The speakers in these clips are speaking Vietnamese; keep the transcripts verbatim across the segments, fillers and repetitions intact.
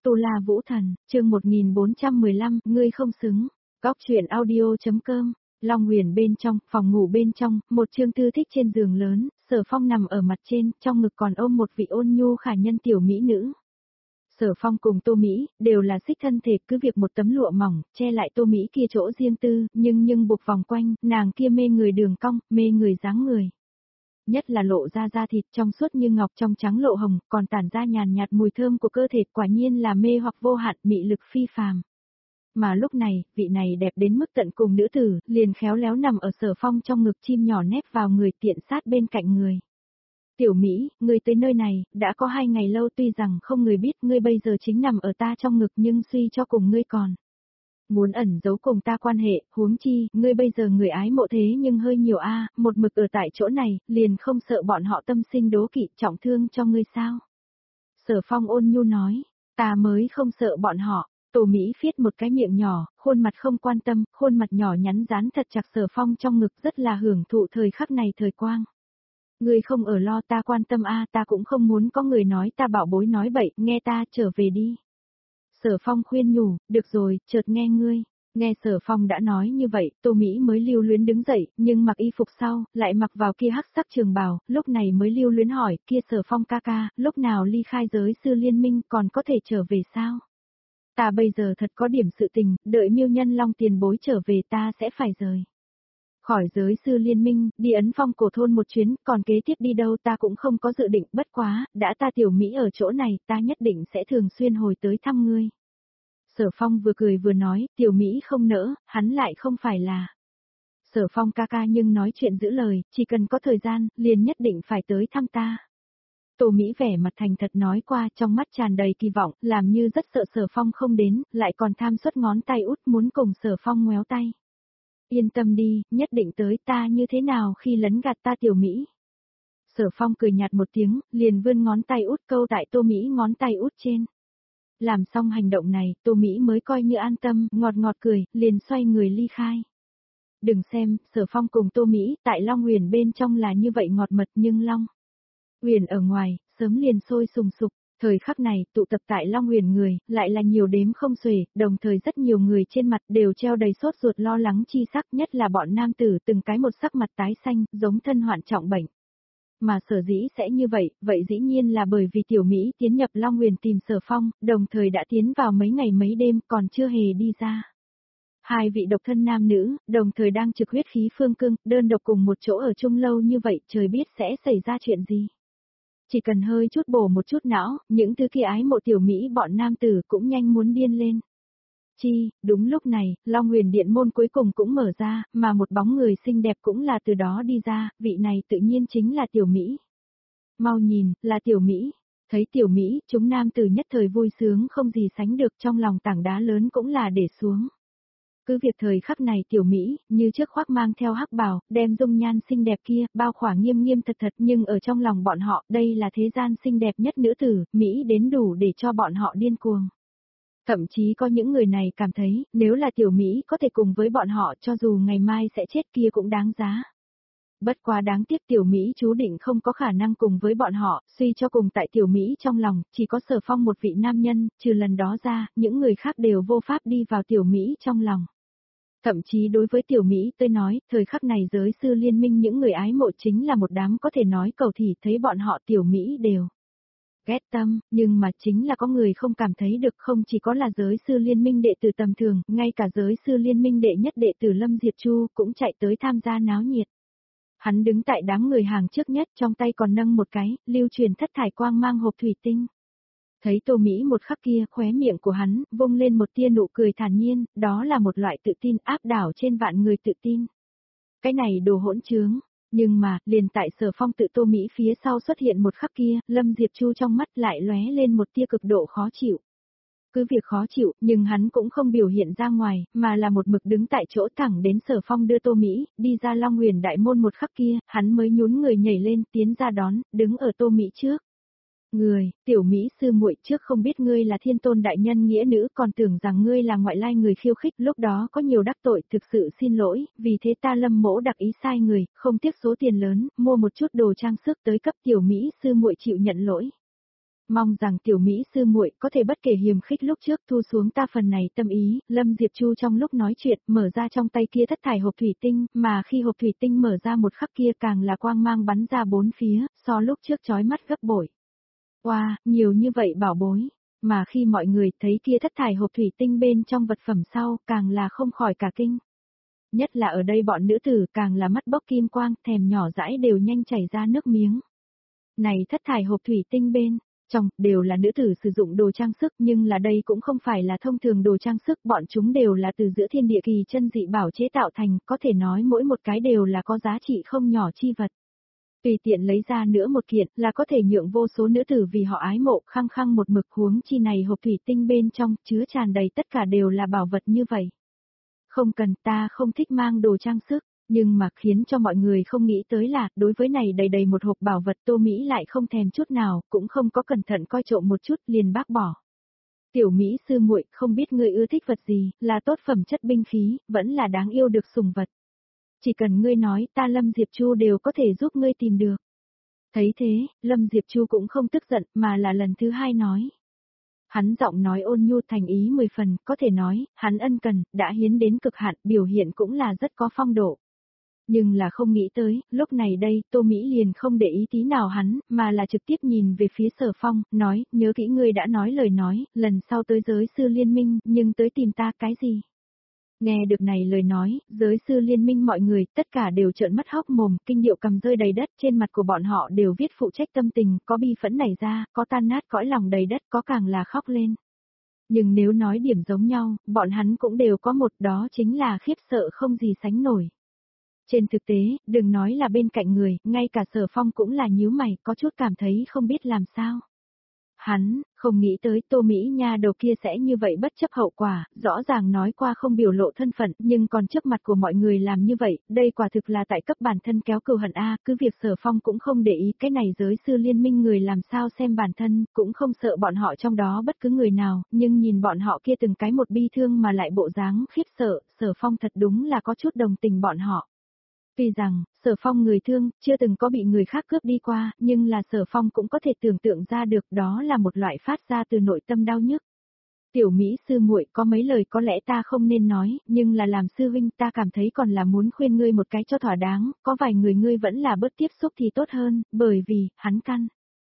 Tu La Vũ Thần, chương một nghìn bốn trăm mười lăm, ngươi không xứng. Góc truyện audio.com, Long Huyền bên trong, phòng ngủ bên trong, một Trương Tư thích trên giường lớn, Sở Phong nằm ở mặt trên, trong ngực còn ôm một vị ôn nhu khả nhân tiểu mỹ nữ. Sở Phong cùng Tô Mỹ, đều là xích thân thể, cứ việc một tấm lụa mỏng, che lại Tô Mỹ kia chỗ riêng tư, nhưng nhưng buộc vòng quanh, nàng kia mê người đường cong, mê người dáng người. Nhất là lộ ra da thịt trong suốt như ngọc trong trắng lộ hồng, còn tản ra nhàn nhạt mùi thơm của cơ thể, quả nhiên là mê hoặc vô hạn, mị lực phi phàm. Mà lúc này, vị này đẹp đến mức tận cùng nữ tử, liền khéo léo nằm ở Sở Phong trong ngực, chim nhỏ nép vào người, tiện sát bên cạnh người. Tiểu Mỹ, ngươi tới nơi này, đã có hai ngày lâu, tuy rằng không người biết ngươi bây giờ chính nằm ở ta trong ngực, nhưng suy cho cùng ngươi còn muốn ẩn giấu cùng ta quan hệ, huống chi, ngươi bây giờ người ái mộ thế nhưng hơi nhiều a, một mực ở tại chỗ này, liền không sợ bọn họ tâm sinh đố kỵ, trọng thương cho ngươi sao? Sở Phong ôn nhu nói, ta mới không sợ bọn họ. Tô Mỹ phiết một cái miệng nhỏ, khuôn mặt không quan tâm, khuôn mặt nhỏ nhắn dán thật chặt Sở Phong trong ngực, rất là hưởng thụ thời khắc này thời quang. Ngươi không ở lo ta quan tâm a, ta cũng không muốn có người nói ta bảo bối nói bậy, nghe ta, trở về đi. Sở Phong khuyên nhủ, được rồi, chợt nghe ngươi. Nghe Sở Phong đã nói như vậy, Tô Mỹ mới lưu luyến đứng dậy, nhưng mặc y phục sau, lại mặc vào kia hắc sắc trường bào, lúc này mới lưu luyến hỏi, kia Sở Phong ca ca, lúc nào ly khai giới sư liên minh còn có thể trở về sao? Ta bây giờ thật có điểm sự tình, đợi Miêu Nhân Long tiền bối trở về ta sẽ phải rời khỏi giới sư liên minh, đi Ấn Phong cổ thôn một chuyến, còn kế tiếp đi đâu ta cũng không có dự định, bất quá, đã ta Tiểu Mỹ ở chỗ này, ta nhất định sẽ thường xuyên hồi tới thăm ngươi. Sở Phong vừa cười vừa nói, Tiểu Mỹ không nỡ, hắn lại không phải là. Sở Phong ca ca nhưng nói chuyện giữ lời, chỉ cần có thời gian, liền nhất định phải tới thăm ta. Tô Mỹ vẻ mặt thành thật nói qua, trong mắt tràn đầy kỳ vọng, làm như rất sợ Sở Phong không đến, lại còn tham suất ngón tay út muốn cùng Sở Phong ngoéo tay. Yên tâm đi, nhất định tới, ta như thế nào khi lấn gạt ta Tiểu Mỹ. Sở Phong cười nhạt một tiếng, liền vươn ngón tay út câu tại Tô Mỹ ngón tay út trên. Làm xong hành động này, Tô Mỹ mới coi như an tâm, ngọt ngọt cười, liền xoay người ly khai. Đừng xem, Sở Phong cùng Tô Mỹ, tại Long Huyền bên trong là như vậy ngọt mật, nhưng Long Huyền ở ngoài, sớm liền sôi sùng sục. Thời khắc này, tụ tập tại Long Huyền người, lại là nhiều đếm không xuể, đồng thời rất nhiều người trên mặt đều treo đầy sốt ruột lo lắng chi sắc, nhất là bọn nam tử từng cái một sắc mặt tái xanh, giống thân hoạn trọng bệnh. Mà sở dĩ sẽ như vậy, vậy dĩ nhiên là bởi vì Tiểu Mỹ tiến nhập Long Huyền tìm Sở Phong, đồng thời đã tiến vào mấy ngày mấy đêm, còn chưa hề đi ra. Hai vị độc thân nam nữ, đồng thời đang trực huyết khí phương cương, đơn độc cùng một chỗ ở chung lâu như vậy, trời biết sẽ xảy ra chuyện gì. Chỉ cần hơi chút bổ một chút não, những thứ kia ái mộ Tiểu Mỹ bọn nam tử cũng nhanh muốn điên lên. Chi, đúng lúc này, Long Huyền điện môn cuối cùng cũng mở ra, mà một bóng người xinh đẹp cũng là từ đó đi ra, vị này tự nhiên chính là Tiểu Mỹ. Mau nhìn, là Tiểu Mỹ. Thấy Tiểu Mỹ, chúng nam tử nhất thời vui sướng không gì sánh được, trong lòng tảng đá lớn cũng là để xuống. Cứ việc thời khắc này Tiểu Mỹ, như trước khoác mang theo hắc bào, đem dung nhan xinh đẹp kia, bao khỏa nghiêm nghiêm thật thật, nhưng ở trong lòng bọn họ, đây là thế gian xinh đẹp nhất nữ tử, Mỹ đến đủ để cho bọn họ điên cuồng. Thậm chí có những người này cảm thấy, nếu là Tiểu Mỹ có thể cùng với bọn họ, cho dù ngày mai sẽ chết kia cũng đáng giá. Bất quá đáng tiếc Tiểu Mỹ chú định không có khả năng cùng với bọn họ, suy cho cùng tại Tiểu Mỹ trong lòng, chỉ có Sở Phong một vị nam nhân, trừ lần đó ra, những người khác đều vô pháp đi vào Tiểu Mỹ trong lòng. Thậm chí đối với Tiểu Mỹ tôi nói, thời khắc này giới sư liên minh những người ái mộ chính là một đám có thể nói cầu thì thấy bọn họ Tiểu Mỹ đều ghét tâm, nhưng mà chính là có người không cảm thấy được, không chỉ có là giới sư liên minh đệ tử tầm thường, ngay cả giới sư liên minh đệ nhất đệ tử Lâm Diệp Chu cũng chạy tới tham gia náo nhiệt. Hắn đứng tại đám người hàng trước nhất, trong tay còn nâng một cái, lưu truyền thất thải quang mang hộp thủy tinh. Thấy Tô Mỹ một khắc kia, khóe miệng của hắn, vung lên một tia nụ cười thản nhiên, đó là một loại tự tin áp đảo trên vạn người tự tin. Cái này đồ hỗn trướng, nhưng mà, liền tại Sở Phong tự Tô Mỹ phía sau xuất hiện một khắc kia, Lâm Diệp Chu trong mắt lại lóe lên một tia cực độ khó chịu. Cứ việc khó chịu, nhưng hắn cũng không biểu hiện ra ngoài, mà là một mực đứng tại chỗ thẳng đến Sở Phong đưa Tô Mỹ, đi ra Long Huyền đại môn một khắc kia, hắn mới nhún người nhảy lên, tiến ra đón, đứng ở Tô Mỹ trước. Người, Tiểu Mỹ sư muội, trước không biết ngươi là thiên tôn đại nhân nghĩa nữ, còn tưởng rằng ngươi là ngoại lai người khiêu khích, lúc đó có nhiều đắc tội, thực sự xin lỗi, vì thế ta Lâm mỗ đặc ý sai người, không tiếc số tiền lớn, mua một chút đồ trang sức tới cấp Tiểu Mỹ sư muội chịu nhận lỗi. Mong rằng tiểu Mỹ sư muội có thể bất kể hiềm khích lúc trước thu xuống ta phần này tâm ý, Lâm Diệp Chu trong lúc nói chuyện mở ra trong tay kia thất thải hộp thủy tinh, mà khi hộp thủy tinh mở ra một khắc kia càng là quang mang bắn ra bốn phía, so lúc trước chói mắt gấp bội. Wow, nhiều như vậy bảo bối, mà khi mọi người thấy kia thất thải hộp thủy tinh bên trong vật phẩm sau càng là không khỏi cả kinh. Nhất là ở đây bọn nữ tử càng là mắt bốc kim quang, thèm nhỏ dãi đều nhanh chảy ra nước miếng. Này thất thải hộp thủy tinh bên trong, đều là nữ tử sử dụng đồ trang sức nhưng là đây cũng không phải là thông thường đồ trang sức, bọn chúng đều là từ giữa thiên địa kỳ chân dị bảo chế tạo thành, có thể nói mỗi một cái đều là có giá trị không nhỏ chi vật. Tùy tiện lấy ra nữa một kiện là có thể nhượng vô số nữ tử vì họ ái mộ khăng khăng một mực, huống chi này hộp thủy tinh bên trong chứa tràn đầy tất cả đều là bảo vật như vậy. Không cần, ta không thích mang đồ trang sức. Nhưng mà khiến cho mọi người không nghĩ tới là, đối với này đầy đầy một hộp bảo vật Tô Mỹ lại không thèm chút nào, cũng không có cẩn thận coi trộm một chút, liền bác bỏ. Tiểu Mỹ sư muội, không biết ngươi ưa thích vật gì, là tốt phẩm chất binh khí, vẫn là đáng yêu được sủng vật. Chỉ cần ngươi nói, ta Lâm Diệp Chu đều có thể giúp ngươi tìm được. Thấy thế, Lâm Diệp Chu cũng không tức giận, mà là lần thứ hai nói. Hắn giọng nói ôn nhu thành ý mười phần, có thể nói, hắn ân cần, đã hiến đến cực hạn, biểu hiện cũng là rất có phong độ. Nhưng là không nghĩ tới, lúc này đây, Tô Mỹ liền không để ý tí nào hắn, mà là trực tiếp nhìn về phía Sở Phong, nói, nhớ kỹ ngươi đã nói lời nói, lần sau tới giới sư liên minh, nhưng tới tìm ta cái gì? Nghe được này lời nói, giới sư liên minh mọi người, tất cả đều trợn mắt hốc mồm, kinh điệu cầm rơi đầy đất, trên mặt của bọn họ đều viết phụ trách tâm tình, có bi phẫn nảy ra, có tan nát cõi lòng đầy đất, có càng là khóc lên. Nhưng nếu nói điểm giống nhau, bọn hắn cũng đều có một, đó chính là khiếp sợ không gì sánh nổi. Trên thực tế, đừng nói là bên cạnh người, ngay cả Sở Phong cũng là nhíu mày, có chút cảm thấy không biết làm sao. Hắn, không nghĩ tới Tô Mỹ nha đầu kia sẽ như vậy bất chấp hậu quả, rõ ràng nói qua không biểu lộ thân phận, nhưng còn trước mặt của mọi người làm như vậy, đây quả thực là tại cấp bản thân kéo cừu hận A, cứ việc Sở Phong cũng không để ý cái này giới sư liên minh người làm sao xem bản thân, cũng không sợ bọn họ trong đó bất cứ người nào, nhưng nhìn bọn họ kia từng cái một bi thương mà lại bộ dáng khiếp sợ, Sở Phong thật đúng là có chút đồng tình bọn họ. Tuy rằng, Sở Phong người thương, chưa từng có bị người khác cướp đi qua, nhưng là Sở Phong cũng có thể tưởng tượng ra được đó là một loại phát ra từ nội tâm đau nhức. Tiểu Mỹ sư muội, có mấy lời có lẽ ta không nên nói, nhưng là làm sư huynh ta cảm thấy còn là muốn khuyên ngươi một cái cho thỏa đáng, có vài người ngươi vẫn là bớt tiếp xúc thì tốt hơn, bởi vì, hắn căn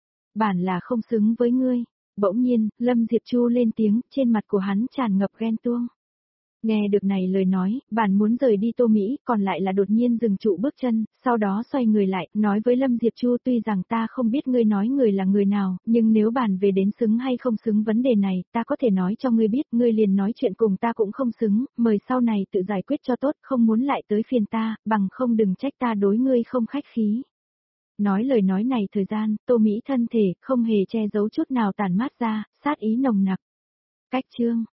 bản là không xứng với ngươi. Bỗng nhiên, Lâm Diệp Chu lên tiếng, trên mặt của hắn tràn ngập ghen tuông. Nghe được này lời nói, bản muốn rời đi Tô Mỹ, còn lại là đột nhiên dừng trụ bước chân, sau đó xoay người lại, nói với Lâm Diệp Chu, tuy rằng ta không biết ngươi nói người là người nào, nhưng nếu bản về đến xứng hay không xứng vấn đề này, ta có thể nói cho ngươi biết, ngươi liền nói chuyện cùng ta cũng không xứng, mời sau này tự giải quyết cho tốt, không muốn lại tới phiền ta, bằng không đừng trách ta đối ngươi không khách khí. Nói lời nói này thời gian, Tô Mỹ thân thể, không hề che giấu chút nào tàn mát ra, sát ý nồng nặc. Cách chương